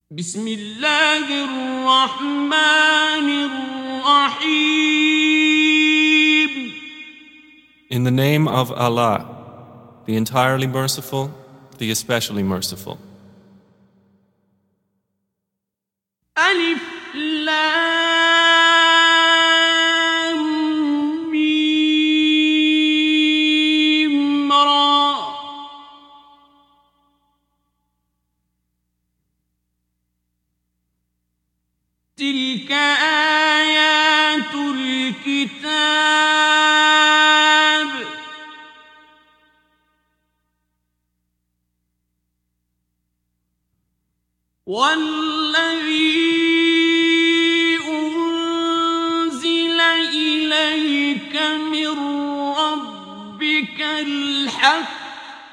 بسم الله الرحمن الرحيم. In the name of Allah, the entirely merciful, the especially merciful. ألف لام ميم را. تلك آيات الكتاب والذي أنزل إليك من ربك الحق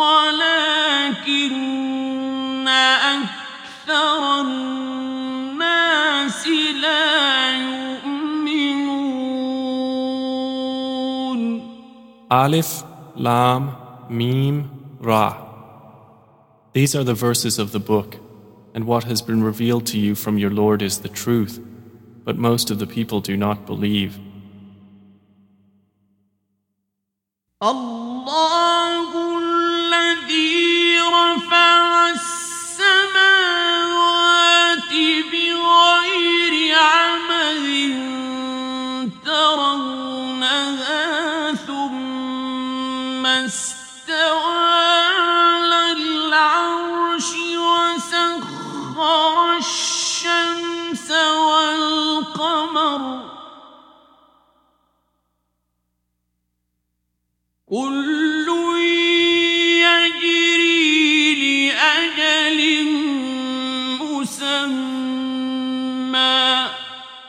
ولكن أكثر الناس لا يؤمنون. Alif, Lam, Mim, Ra. These are the verses of the book, and what has been revealed to you from your Lord is the truth, but most of the people do not believe. الله الذي رفع السماوات بغير عمد ترونها ثم استوى على العرش وسخر الشمس والقمر كل يجري لأجل مسمى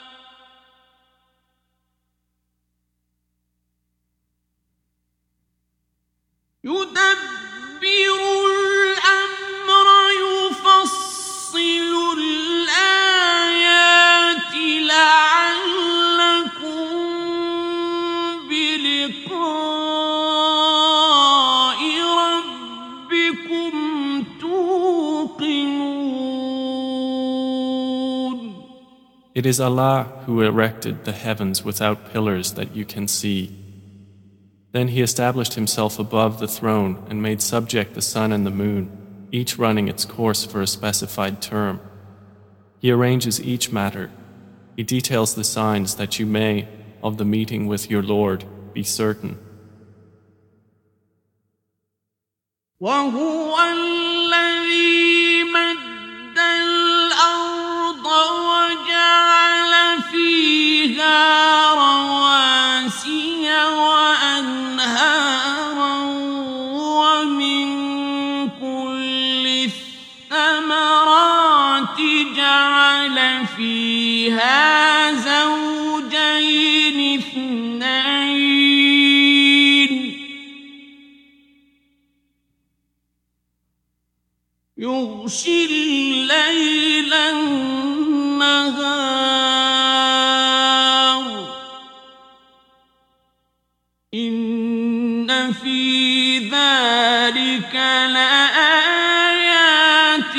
يدبر الأمر يفصل الآيات لعلكم بلقاء ربكم توقنون. It is Allah who erected the heavens without pillars that you can see. Then He established Himself above the throne and made subject the sun and the moon, each running its course for a specified term. He arranges each matter. He details the signs that you may, of the meeting with your Lord, be certain. وهو الذي مد الأرض وجعل فيها رواسي وأنهارا ومن كل الثمرات جعل فيها زوجين اثنين يغشي الليل النهار إن في ذلك لآيات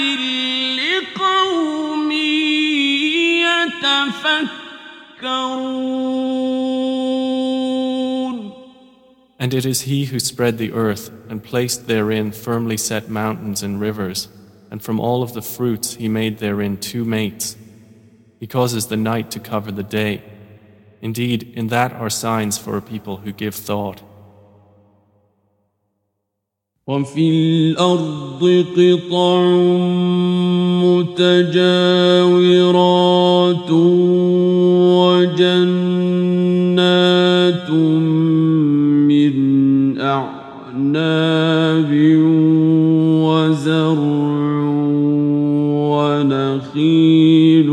لقوم يتفكرون. And it is He who spread the earth and placed therein firmly set mountains and rivers, and from all of the fruits He made therein two mates. He causes the night to cover the day. Indeed, in that are signs for a people who give thought. وفي الأرض قطع متجاورات وجنات من أعناب وزرع ونخيل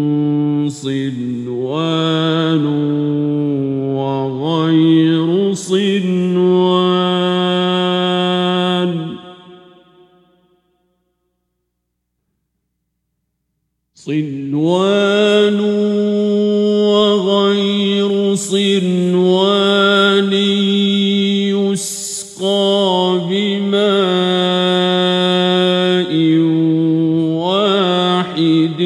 صنوان وغير صنوان وغير صنوان يسقى بماء واحد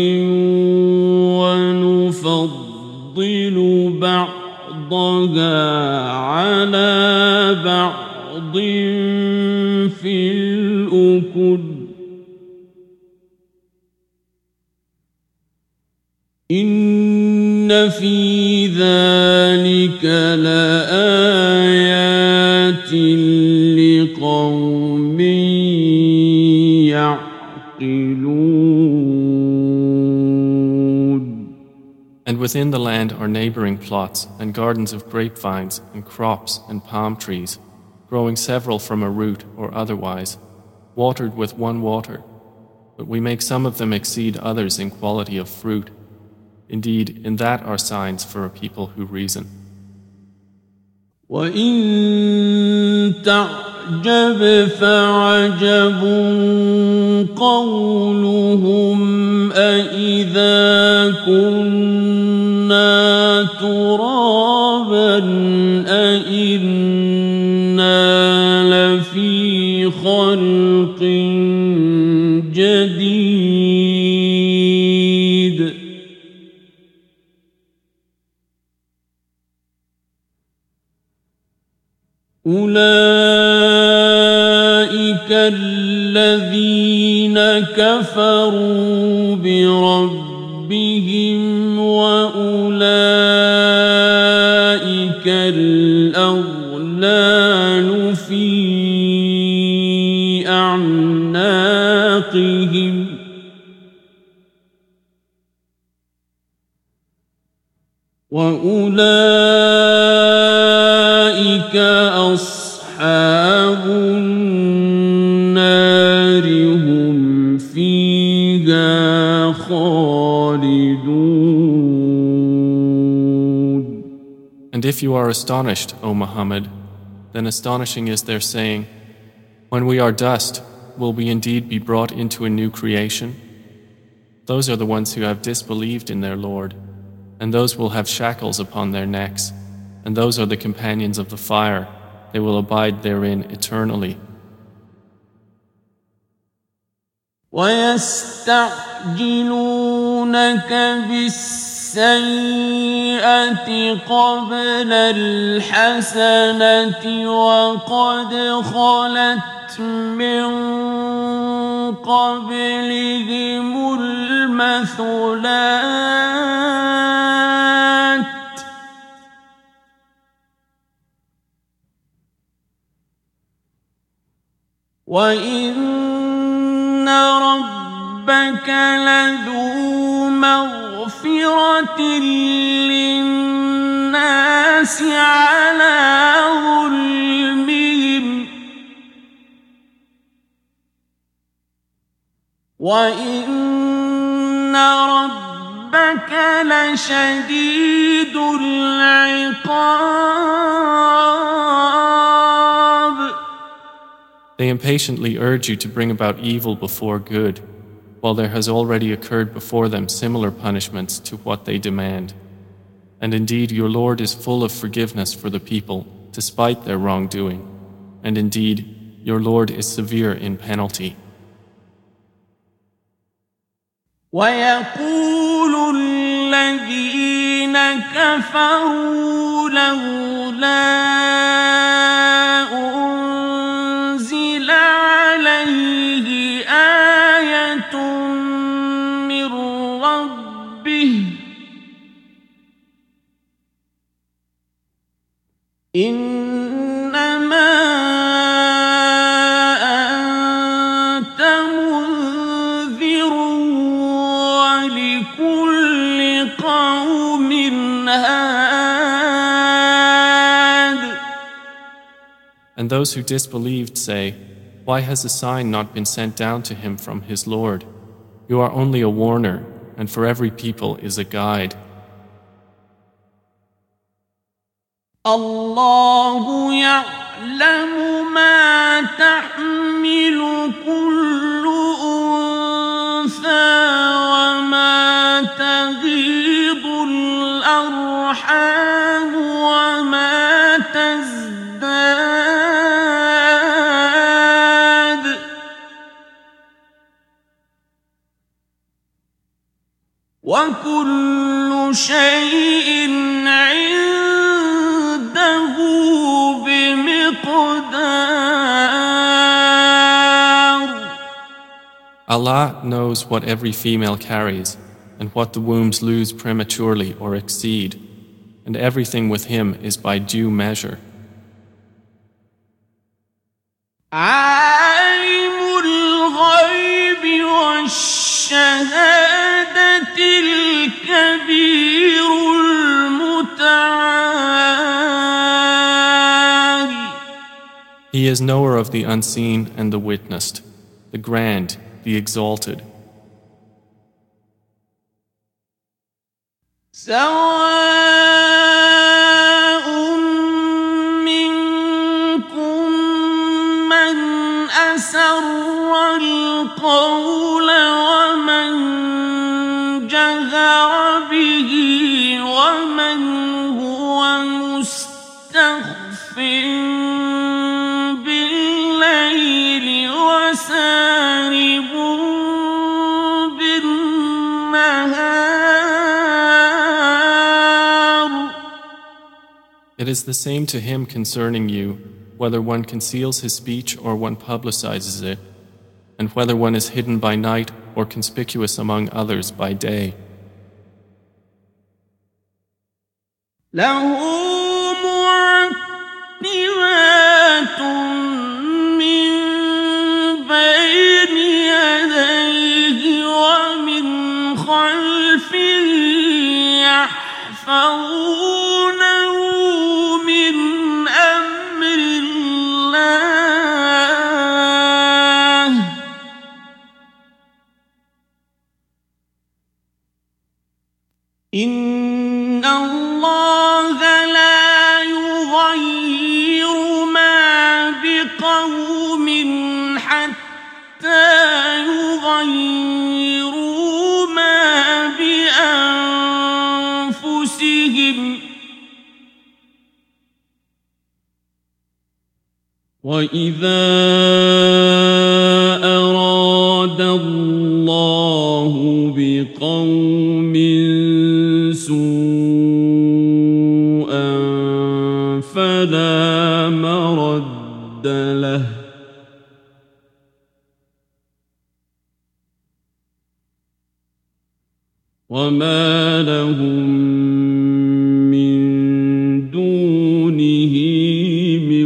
ونفضل بعضها على بعض في الأكل إن في ذلك لآيات لقوم يعقلون. And within the land are neighboring plots and gardens of grapevines and crops and palm trees, growing several from a root or otherwise, watered with one water, but we make some of them exceed others in quality of fruit. Indeed, in that are signs for a people who reason. وَإِن تَعْجَبْ فَعَجَبٌ قَوْلُهُمْ أَإِذَا كُنَّا تُرَابًا أَإِنَّا لَفِي خَلْقٍ جَدِيدٍ أولئك الذين كفروا بربهم وأولئك الأغلال في أعناقهم وأولئك أصحاب النار هم فيها خالدون. And if you are astonished, O Muhammad, then astonishing is their saying, when we are dust, will we indeed be brought into a new creation? Those are the ones who have disbelieved in their Lord, and those will have shackles upon their necks, and those are the companions of the fire. They will abide therein eternally. وَيَسْتَعْجِلُونَكَ بِالسَّيِّئَةِ قَبْلَ الْحَسَنَةِ وَقَدْ خَلَتْ مِن قَبْلِهِمُ الْمَثُلَاتُ وَإِنَّ رَبَّكَ لَذُو مَغْفِرَةٍ لِلنَّاسِ عَلَى ظُلْمِهِمْ وَإِنَّ رَبَّكَ لَشَدِيدُ الْعِقَابِ. They impatiently urge you to bring about evil before good, while there has already occurred before them similar punishments to what they demand. And indeed your Lord is full of forgiveness for the people, despite their wrongdoing. And indeed, your Lord is severe in penalty. وَيَقُولُ الَّذِينَ كَفَرُوا لَوْلَا أُنزِلَ عَلَيْهِ آيَةٌ مِّن رَّبِّهِ إِنَّمَا أَنتَ مُنذِرٌ وَلِكُلِّ قَوْمٍ هَادٍ. And those who disbelieved say, why has a sign not been sent down to him from his Lord? You are only a warner, and for every people is a guide. الله يعلم ما تحمل كل أنثى وما تغيض الأرحام وما تزداد وكل شيء عنده بمقدار. Allah knows what every female carries and what the wombs lose prematurely or exceed, and everything with Him is by due measure. عالم الغيب والشهادة الكبير المتعال. He is knower of the unseen and the witnessed, the grand, the exalted. سواء منكم من أسر القول ومن جهر به ومن هو مستخف بالليل وسارب بالنهار. It is the same to him concerning you, whether one conceals his speech or one publicizes it, and whether one is hidden by night or conspicuous among others by day. له معقبات من بين يديه ومن خلفه يحفظونه من أمر الله. إن الله لا يغير ما بقوم حتى يغيروا ما بأنفسهم. وإذا أراد الله بقوم سوءا فلا مرد له وما لهم من دونه من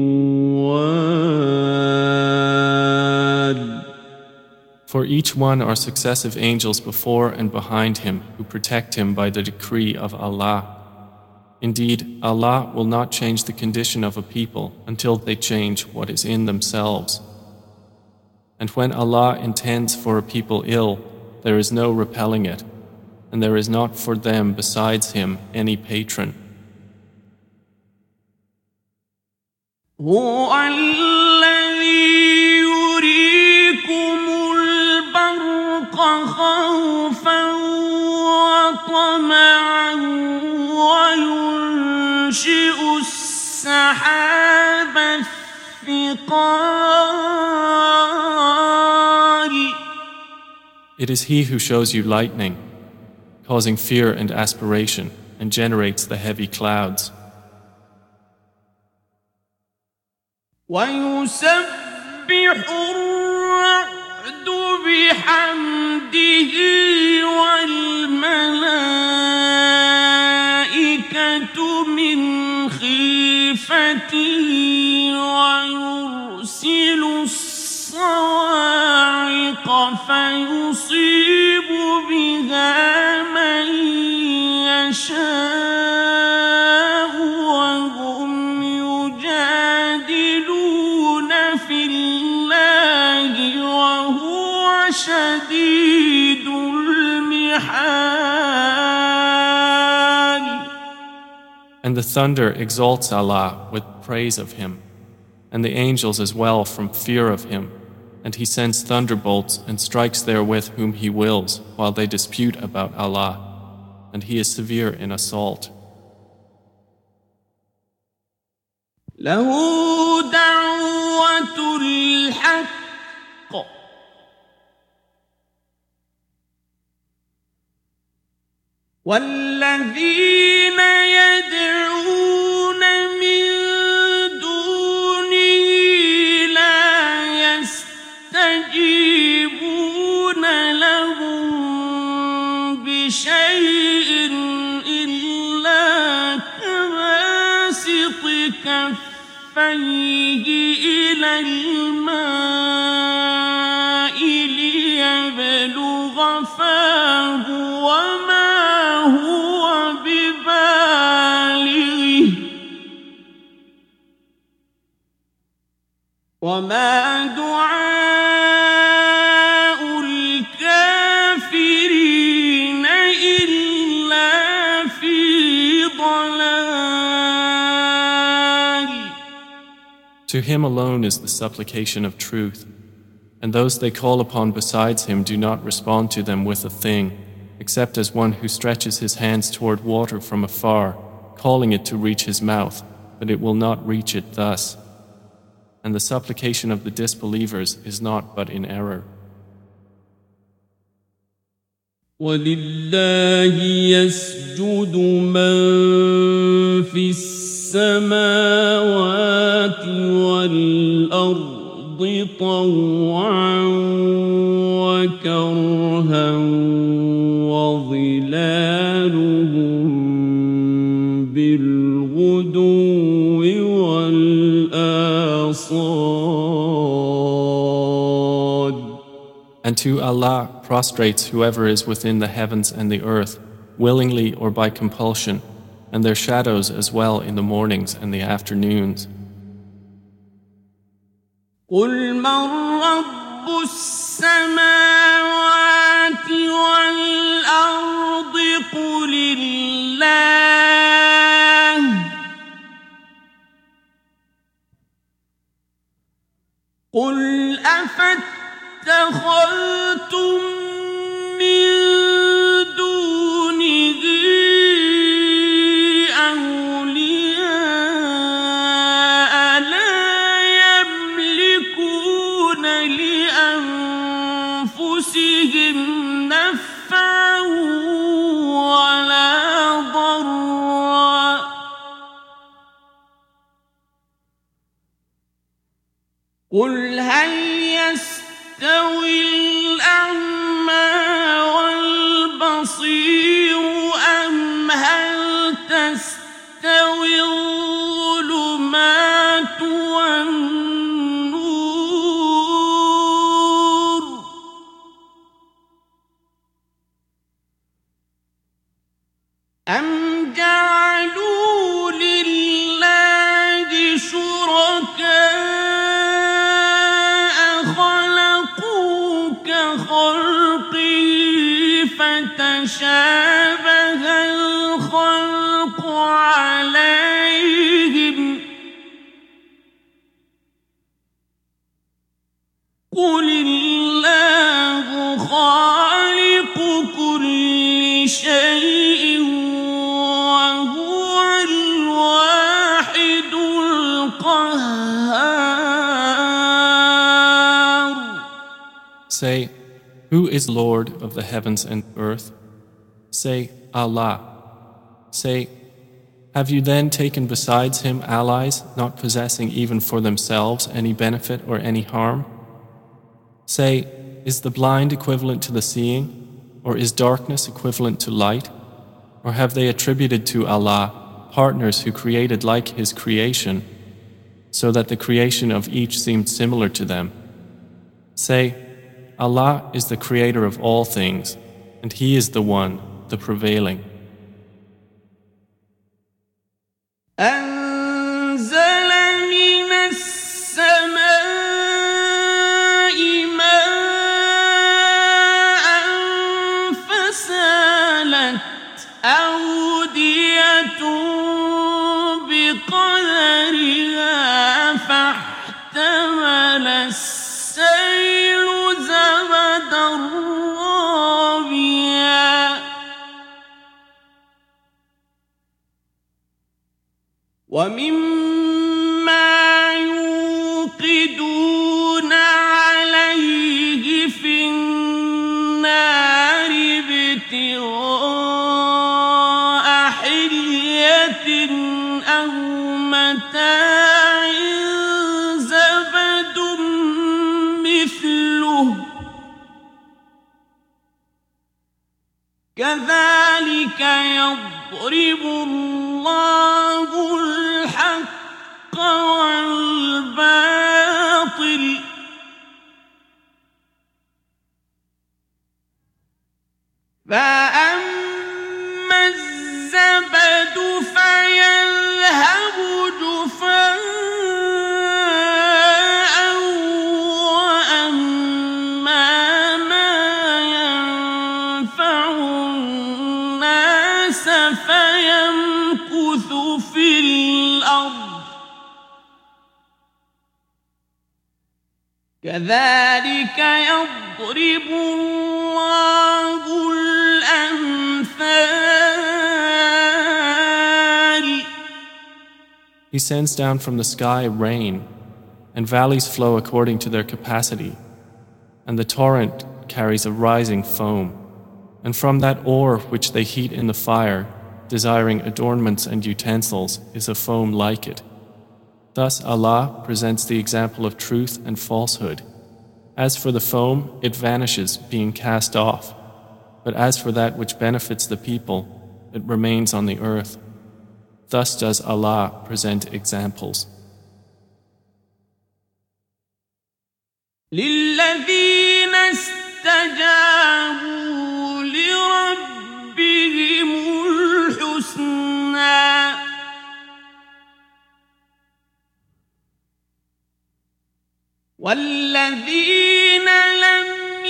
وال. For each one are successive angels before and behind him who protect him by the decree of Allah. Indeed, Allah will not change the condition of a people until they change what is in themselves. And when Allah intends for a people ill, there is no repelling it, and there is not for them besides Him any patron. هو الذي يريكم البرق خوفا وطمعا وينشئ السحاب الثقال. It is He who shows you lightning, causing fear and aspiration, and generates the heavy clouds. ويسبح الرعد بحمده والملائكة من خيفته ويرسل الصواعق فيصيب بها من يشاء وهم يجادلون في الله وهو شديد المحال. And the thunder exalts Allah with praise of Him, and the angels as well from fear of Him, and He sends thunderbolts and strikes therewith whom He wills while they dispute about Allah, and He is severe in assault. له دعوة الحق والذين يدعون من دونه لا يستجيبون لهم بشيء إلا كباسط كفيه إلى الماء ليبلغ فاه وما هو ببالغه وما دعاء الكافرين إلا في ضلال. To him alone is the supplication of truth, and those they call upon besides him do not respond to them with a thing, except as one who stretches his hands toward water from afar, calling it to reach his mouth, but it will not reach it thus. And the supplication of the disbelievers is not but in error. وَلِلَّهِ يَسْجُدُ مَن فِي السَّمَاوَاتِ وَالْأَرْضِ طَوْعًا وَكَرْهًا وَظِلَالُهُم بِالْغُدُوِّ وَالْآصَالِ. And to Allah prostrates whoever is within the heavens and the earth, willingly or by compulsion, and their shadows as well in the mornings and the afternoons. قُلْ مَنْ رَبُّ السَّمَاوَاتِ وَالْأَرْضِ قُلِ اللَّهُ قُلْ أَفَاتَّخَذْتُم مِّن دُونِهِ أَوْلِيَاءَ لَا يَمْلِكُونَ لِأَنفُسِهِمْ نَفْعًا وَلَا ضَرًّا قُلْ هَلْ يَسْتَوِي الْأَعْمَى وَالْبَصِيرُ أَمْ هَلْ تَسْتَوِي الظُّلُمَاتُ وَالنُّورُ أَمْ جَعَلُوا لِلَّهِ شُرَكَاءَ خَلَقُوا كَخَلْقِهِ فَتَشَابَهَ الْخَلْقُ عَلَيْهِمْ قُلِ اللَّهُ خَالِقُ كُلِّ شَيْءٍ وَهُوَ الْوَاحِدُ الْقَهَّارُ. Say, who is Lord of the heavens and earth? Say, Allah. Say, have you then taken besides him allies, not possessing even for themselves any benefit or any harm? Say, is the blind equivalent to the seeing, or is darkness equivalent to light? Or have they attributed to Allah partners who created like his creation, so that the creation of each seemed similar to them? Say, Allah is the creator of all things, and he is the one, the prevailing. أنزل من السماء ماء فسالت أودية بقدرها فاحتمل السيل زبدا رابيا ومما يوقدون عليه في النار ابتغاء متاع زبد مثله كذلك يضرب الله الحق والباطل فأما الزبد فيذهب جفاء وأما ما ينفع الناس فيمكث في الأرض كذلك يضرب الله الأمثال. He sends down from the sky rain, and valleys flow according to their capacity, and the torrent carries a rising foam, and from that ore which they heat in the fire, desiring adornments and utensils, is a foam like it. Thus Allah presents the example of truth and falsehood. As for the foam, it vanishes, being cast off. But as for that which benefits the people, it remains on the earth. Thus does Allah present examples. للذين استجابوا لربهم الحسنى والذين لم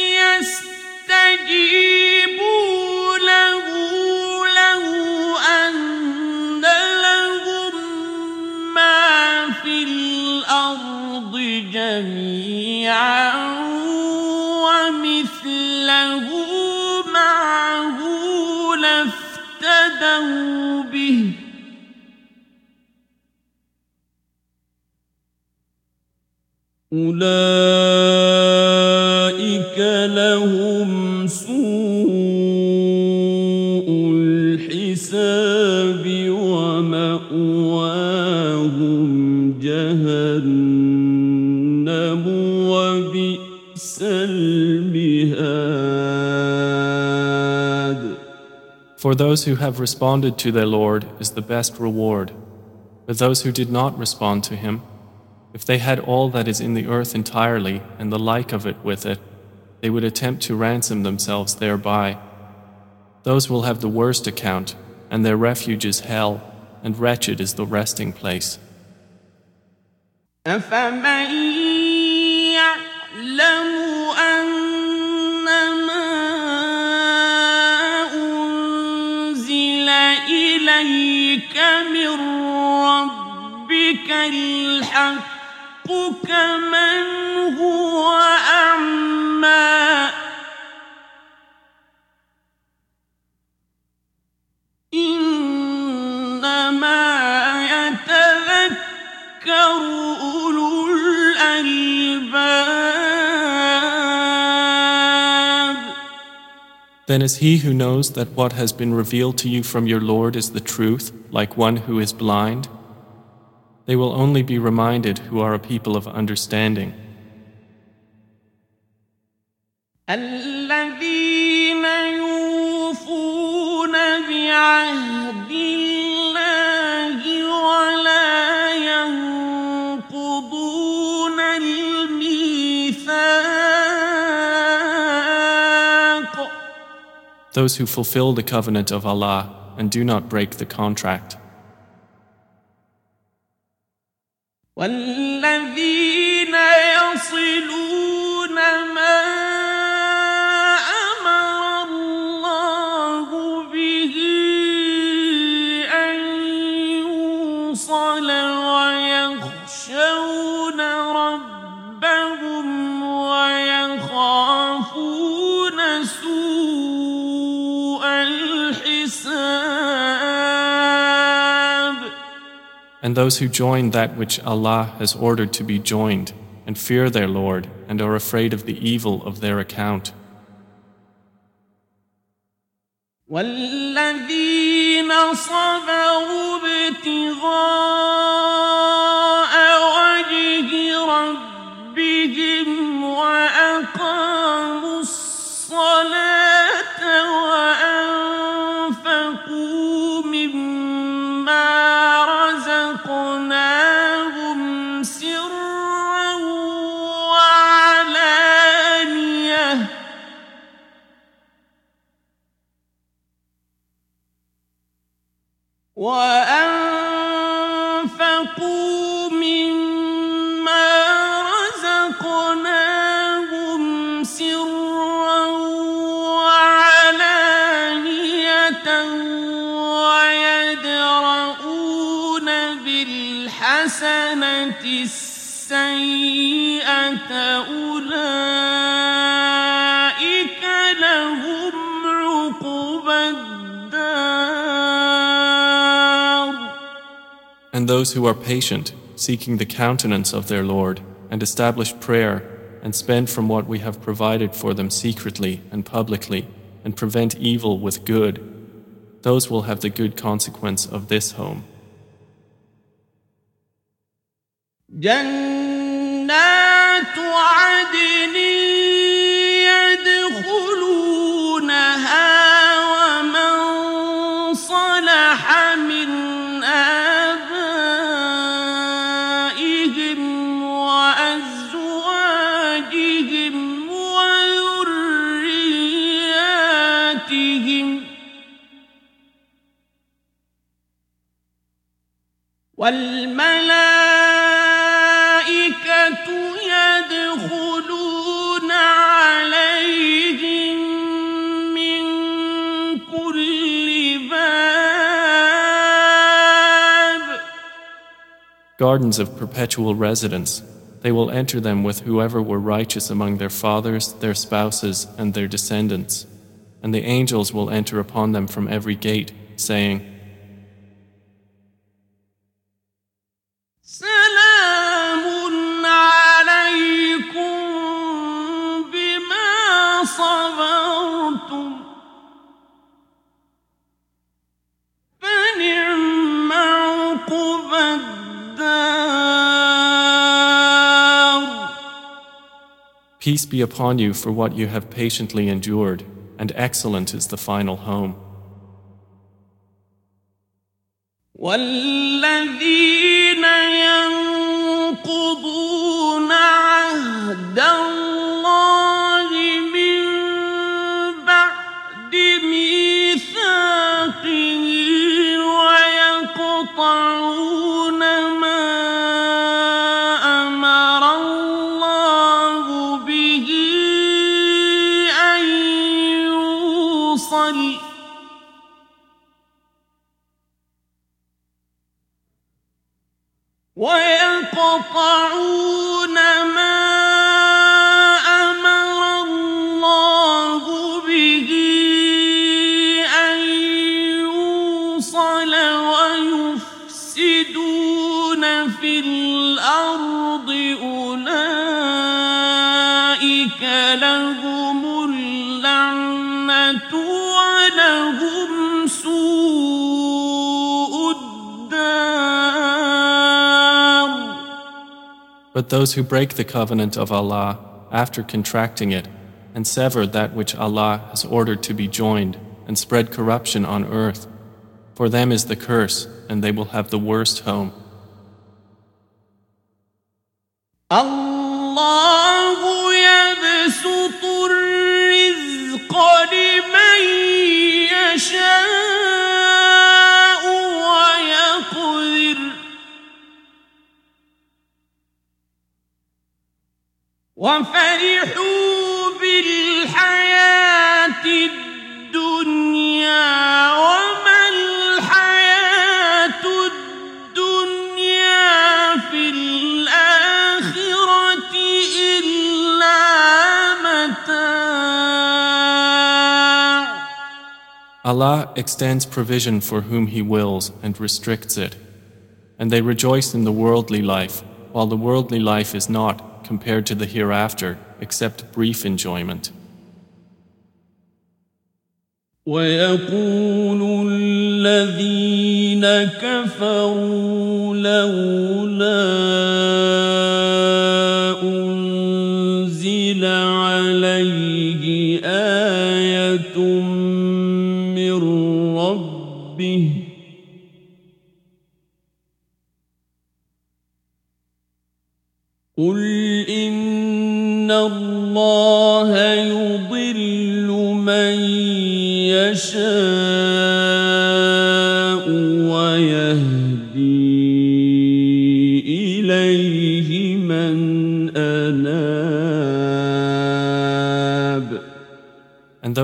يستجيبوا له لو أن لهم ما في الأرض جميعا ومثله معه لافتدوا به أولئك لهم سوء الحساب ومأواهم جهنم وبئس المهاد. For those who have responded to their Lord is the best reward. But those who did not respond to Him, if they had all that is in the earth entirely and the like of it with it, they would attempt to ransom themselves thereby. Those will have the worst account, and their refuge is hell, and wretched is the resting place. أفمن يعلم أنما أنزل إليك من ربك الحق كمن هو أعمى إنما يتذكر أولو الألباب. Then is he who knows that what has been revealed to you from your Lord is the truth, like one who is blind? They will only be reminded who are a people of understanding. الذين يوفون بعهد الله ولا ينقضون الميثاق. Those who fulfill the covenant of Allah and do not break the contract. والذين يصلون ما أمر الله به أن يوصل ويخشون ربهم ويخافون سوء الحساب. And those who join that which Allah has ordered to be joined, and fear their Lord, and are afraid of the evil of their account. والذين صبروا ابتغاء وأنفقوا مما رزقناهم سرا وعلانية ويدرؤون بالحسنة السيئة أولئك لهم عقبى الدار. And those who are patient, seeking the countenance of their Lord, and establish prayer, and spend from what we have provided for them secretly and publicly, and prevent evil with good, those will have the good consequence of this home. جنات عدن يدخلونها ومن صلح من آبائهم وأزواجهم وذرياتهم والملائكة يدخلون عليهم من كل باب. Gardens of perpetual residence, they will enter them with whoever were righteous among their fathers, their spouses, and their descendants. And the angels will enter upon them from every gate, saying, سلام عليكم بما صبرتم فنعم عقبى الدار. Peace be upon you for what you have patiently endured, and excellent is the final home. والذين ينقضون عهد الله من بعد ميثاقه ويقطعون ما أمر الله به أن يوصل ويقطعون ما أمر الله به أن يوصل ويفسدون في الأرض أولئك لهم اللعنة ولهم سوء الدار. But those who break the covenant of Allah after contracting it, and sever that which Allah has ordered to be joined, and spread corruption on earth, for them is the curse, and they will have the worst home. الله يبسط الرزق لمن يشاء ويقدر وفرحوا بالحياة الدنيا وما الحياة الدنيا في الآخرة إلا متاع. Allah extends provision for whom He wills and restricts it, and they rejoice in the worldly life, while the worldly life is not, compared to the hereafter, except brief enjoyment. ويقول الذين كفروا لولا أنزل عليه آية من ربه قل إن الله يضل من يشاء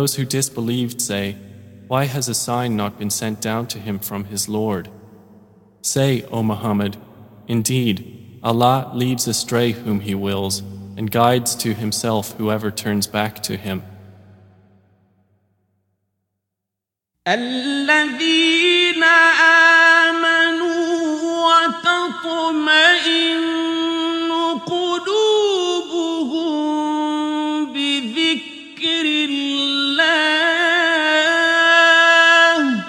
those who disbelieved say, why has a sign not been sent down to him from his Lord? Say, O Muhammad, indeed, Allah leads astray whom He wills and guides to Himself whoever turns back to Him. الذين آمنوا وتطمئن قلوبهم بذكر الله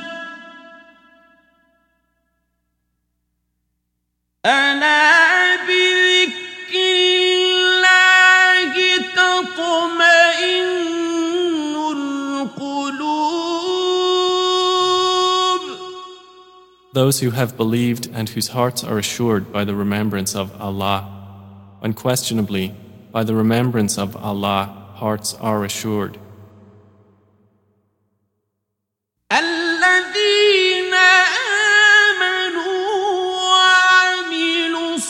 ألا بذكر الله تطمئن Those who have believed and whose hearts are assured by the remembrance of Allah. Unquestionably, by the remembrance of Allah, hearts are assured. الذين آمنوا وعملوا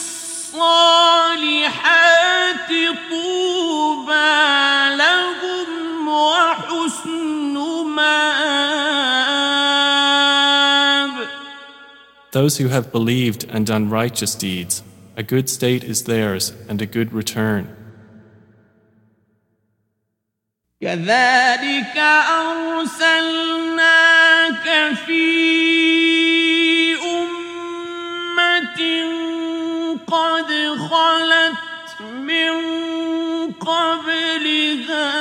الصالحات طوبى لهم وحسن مآب. Those who have believed and done righteous deeds, a good state is theirs and a good return. كذلك أرسلناك في أمة قد خلت من قبلها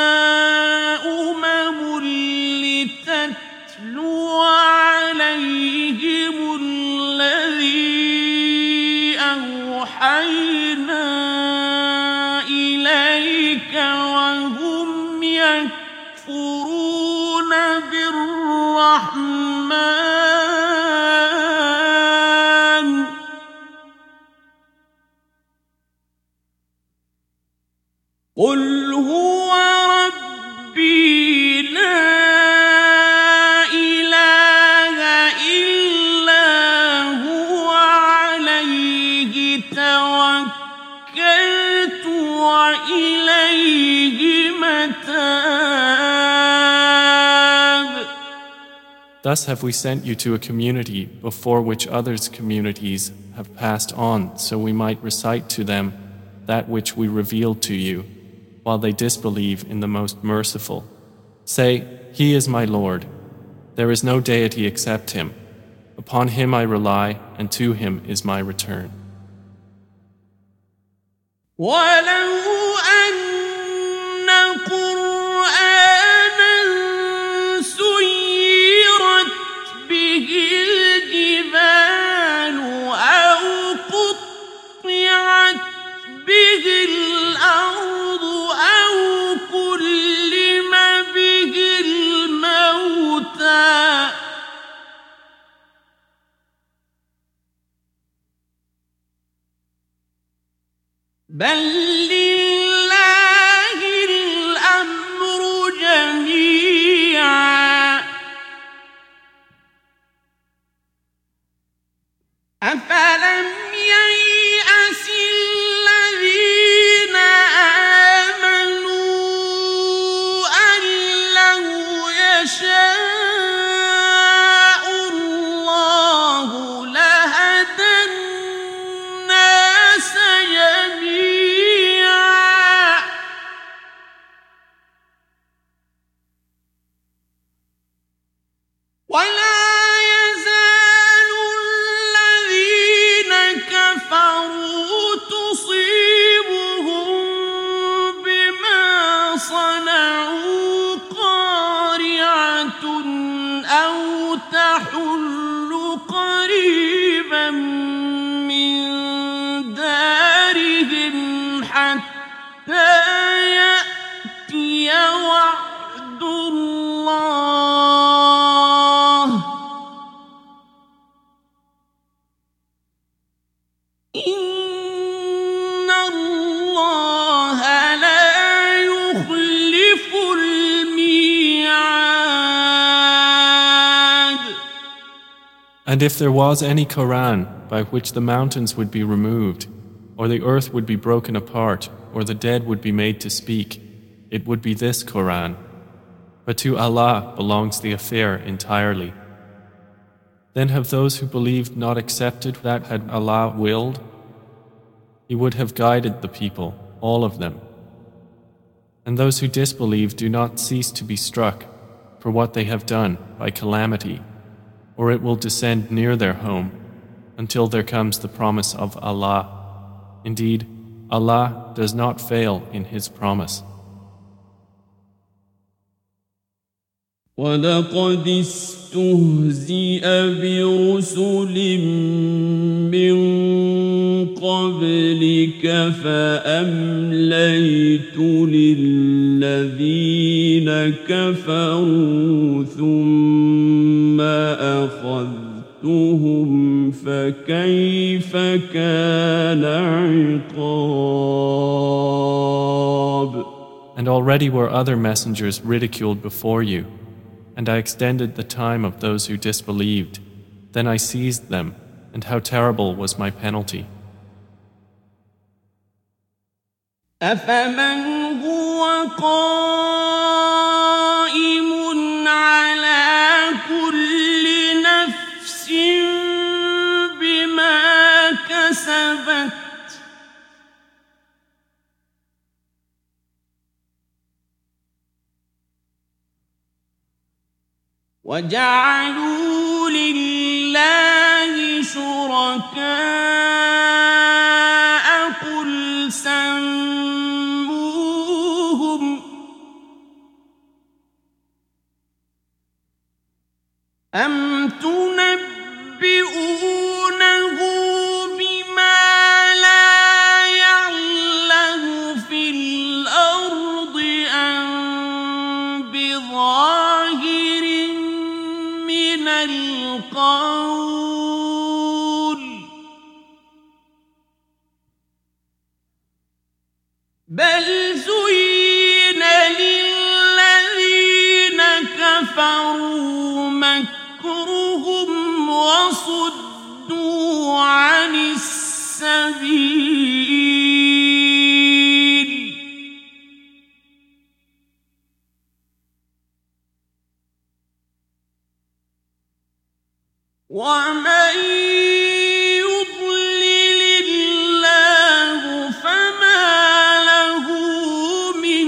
أمم لتتلو عليهم الذي أوحينا إليك وهم يكفرون بالرحمن قل هو ربي لا إله إلا هو عليه توكلت وإليه متاب. Thus have we sent you to a community before which others' communities have passed on, so we might recite to them that which we revealed to you, while they disbelieve in the Most Merciful. Say, He is my Lord. There is no deity except Him. Upon Him I rely, and to Him is my return. ولو أن قرآنا سيرت به الجبال أو قطعت به الأرض أو كلم به الموتى بل لله الأمر جميعا أفلم ييأس الذين آمنوا أن لو يشاء الله لهدى الناس جميعا ولا يزال الذين كفروا تصيبهم بما صنعوا قارعة أو تحل قريبا من دارهم حتى يأتي وعد الله إن الله لا يخلف الميعاد. And if there was any Quran by which the mountains would be removed, or the earth would be broken apart, or the dead would be made to speak, it would be this Quran. but to Allah belongs the affair entirely. Then have those who believed not accepted that had Allah willed? He would have guided the people, all of them. And those who disbelieve do not cease to be struck for what they have done by calamity, or it will descend near their home until there comes the promise of Allah. Indeed, Allah does not fail in His promise. وَلَقَدِ اسْتُهْزِئَ بِرُسُلٍ مِّن قَبْلِكَ فَأَمْلَيْتُ لِلَّذِينَ كَفَرُوا ثُمَّ أَخَذْتُهُمْ فَكَيْفَ كَانَ عِقَابِ. And already were other messengers ridiculed before you, and I extended the time of those who disbelieved. Then I seized them, and how terrible was my penalty. أَفَمَنْ هُوَ قَائِمٌ عَلَى كُلِّ نَفْسٍ بِمَا كَسَبَتْ وَجَعَلُوا لِلَّهِ شُرَكَاءَ قُلْ سَمُّوهُمْ أَمْ تُنَبِّئُونَهُ بِمَا لَا يَعْلَمُ فِي الْأَرْضِ أَمْ بِظَاهِرٍ مِّنَ الْقَوْلِ بَلْ زُيِّنَ لِلَّذِينَ كَفَرُوا مَكْرُهُمْ وَصُدُّوا عَنِ السَّبِيلِ وَمَن يُضْلِلِ اللَّهُ فَمَا لَهُ مِنْ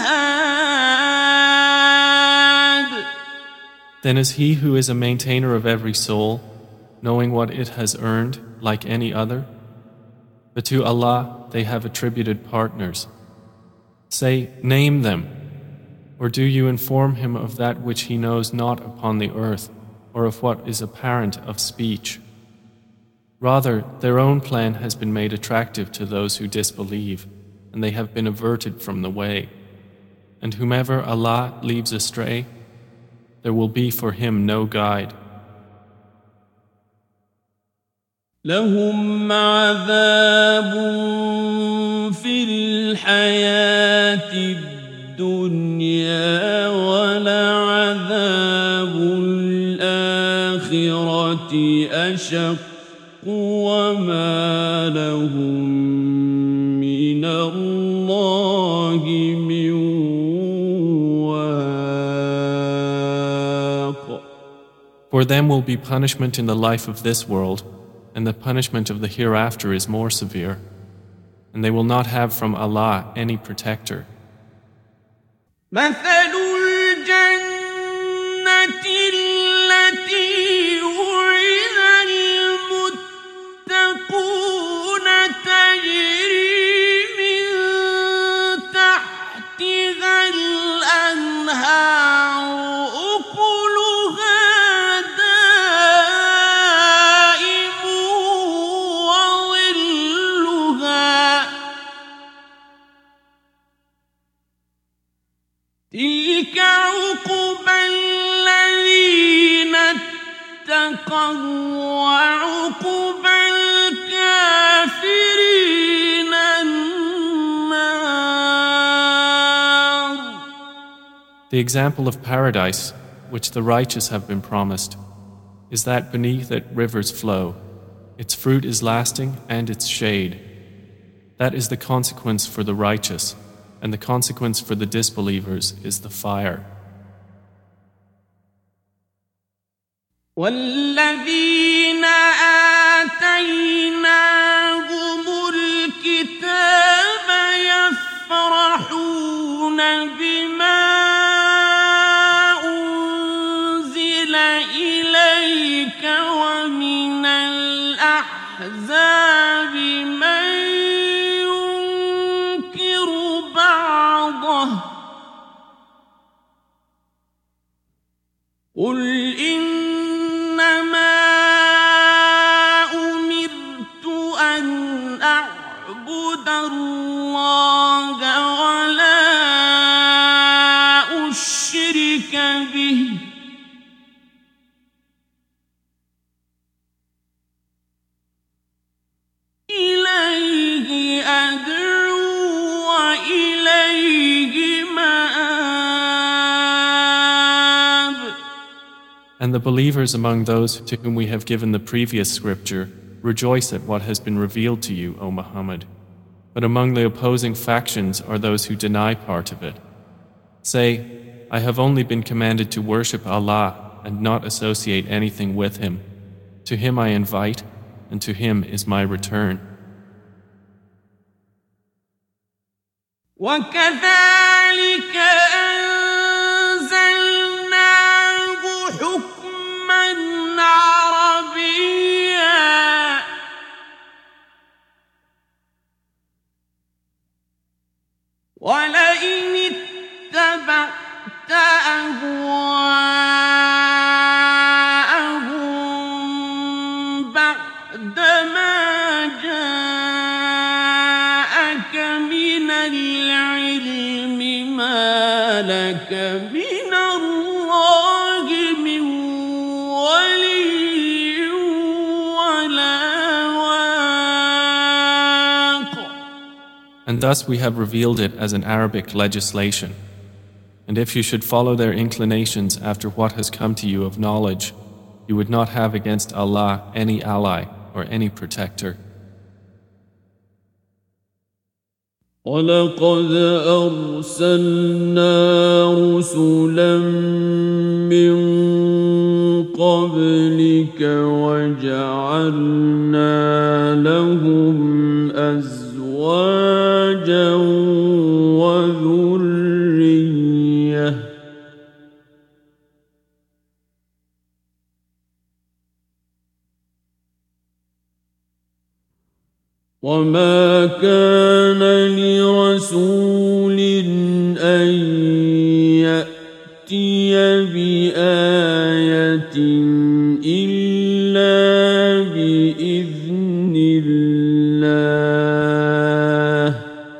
هَادٍ. Then is he who is a maintainer of every soul, knowing what it has earned, like any other? But to Allah they have attributed partners. Say, name them, or do you inform him of that which he knows not upon the earth, or of what is apparent of speech? Rather, their own plan has been made attractive to those who disbelieve, and they have been averted from the way. And whomever Allah leaves astray, there will be for him no guide. لهم عذاب في الحياة الدنيا ولعذاب الآخرة أشق وما لهم من الله من واق. For them will be punishment in the life of this world, and the punishment of the hereafter is more severe, and they will not have from Allah any protector. مثل الجنة التي وعد المتقون تجري من تحتها الأنهار أكلها دائم وظلها تلك عقبى الذين اتقوا وعقبى الكافرين النار. The example of paradise, which the righteous have been promised, is that beneath it rivers flow. Its fruit is lasting and its shade. That is the consequence for the righteous, and the consequence for the disbelievers is the fire. والذين آتيناهم الكتاب يفرحون بما أنزل إليك ومن الأحزاب من ينكر بعضه قل إنما أمرت أن أعبد الله ولا أشرك به إليه أدعو وإليه مآب. And the believers among those to whom we have given the previous scripture rejoice at what has been revealed to you, O Muhammad. But among the opposing factions are those who deny part of it. Say, I have only been commanded to worship Allah and not associate anything with Him. To Him I invite, and to Him is my return. وكذلك أنزلناه حكما عربيا ولئن اتبعت أهواءهم بعدما جاءك من العلم ما لك من الله من ولي ولا واق. And thus we have revealed it as an Arabic legislation. And if you should follow their inclinations after what has come to you of knowledge, you would not have against Allah any ally or any protector. وَلَقَدْ أَرْسَلْنَا رُسُلًا مِّن قَبْلِكَ وَجَعَلْنَا لَهُمْ أَزْوَاجًا وَذُرِّيَّةً وَمَا كَانَ لِرَسُولٍ أَن يَأْتِيَ بِآيَةٍ إِلَّا بِإِذْنِ اللَّهِ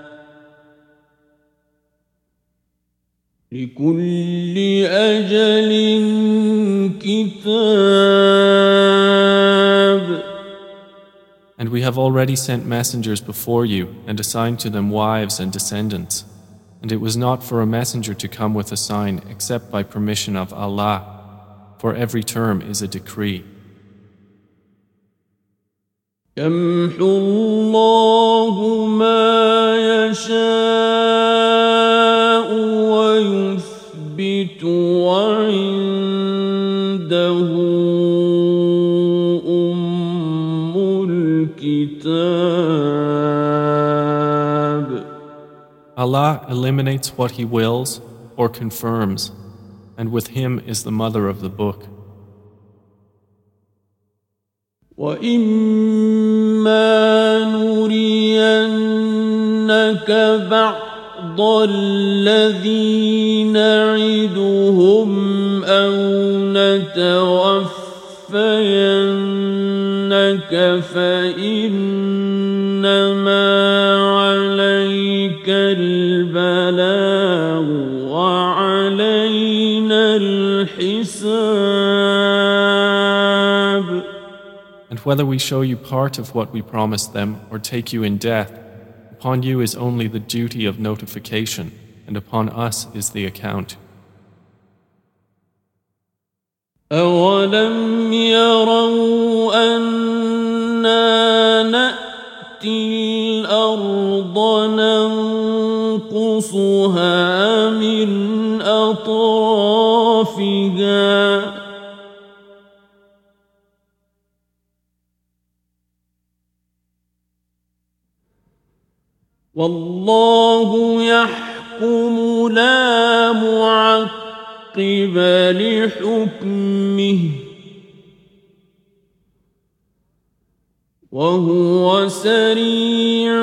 لِكُلِّ أَجَلٍ كِتَابٌ. And we have already sent messengers before you and assigned to them wives and descendants. And it was not for a messenger to come with a sign except by permission of Allah, for every term is a decree. يَمْحُو اللَّهُ مَا يَشَاءُ وَيُثْبِتُ وَعِندَهُ أُمُّ الْكِتَابِ. Allah eliminates what He wills or confirms, and with Him is the mother of the book. وَإِمَّا نُرِيَنَّكَ بَعْضَ الَّذِي نَعِدُهُمْ أَوْ نَتَوَفَّيَنَّكَ فَإِنَّمَا عَلَيْكَ الْبَلَاغُ وَعَلَيْنَا الْحِسَابُ. And whether we show you part of what we promised them or take you in death, upon you is only the duty of notification, and upon us is the account. أَوَلَمْ يَرَوْا أَنَّا نَأْتِي الْأَرْضَ نَنقُصُهَا مِنْ أَطْرَافِهَا والله يحكم لا معقب لحكمه وهو سريع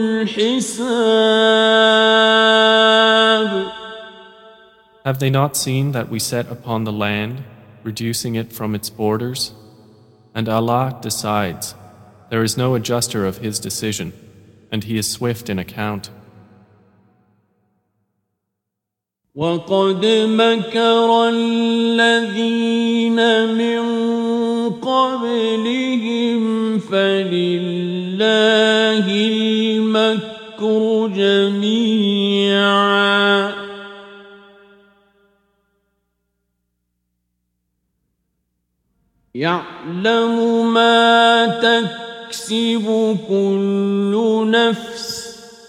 الحساب. Have they not seen that we set upon the land, reducing it from its borders? And Allah decides. There is no adjuster of His decision, and He is swift in account. وَقَدْ مَكَرَ الَّذِينَ مِن قَبْلِهِمْ فَلِلَّهِ الْمَكْرُ جَمِيعًا يَعْلَمُ مَا تَكْسِبُ كُلُّ نَفْسٍ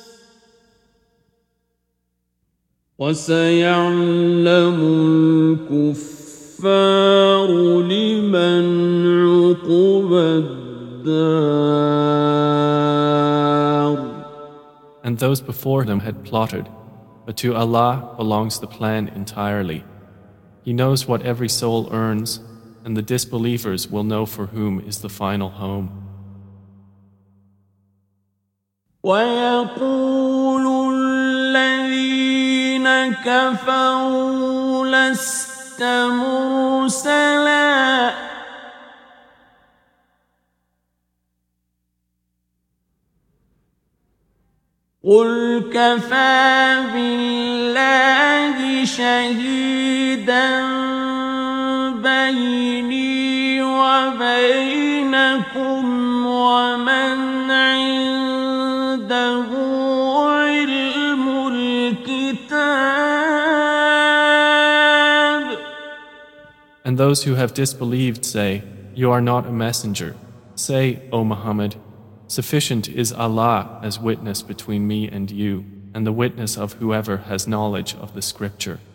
وَسَيَعْلَمُ الْكُفَّارُ لِمَنْ عُقْبَى الدَّارِ. And those before them had plotted, but to Allah belongs the plan entirely. He knows what every soul earns, and the disbelievers will know for whom is the final home. وَيَقُولُ الَّذِينَ كَفَرُوا لَسْتَ مُرْسَلًا قُلْ كَفَى بِاللَّهِ شَهِيدًا بَيْنِي وَبَيْنَكُمْ وَمَنْ عِندَهُ عِلْمُ الْكِتَابِ. And those who have disbelieved say, You are not a messenger. Say, O Muhammad, sufficient is Allah as witness between me and you, and the witness of whoever has knowledge of the scripture.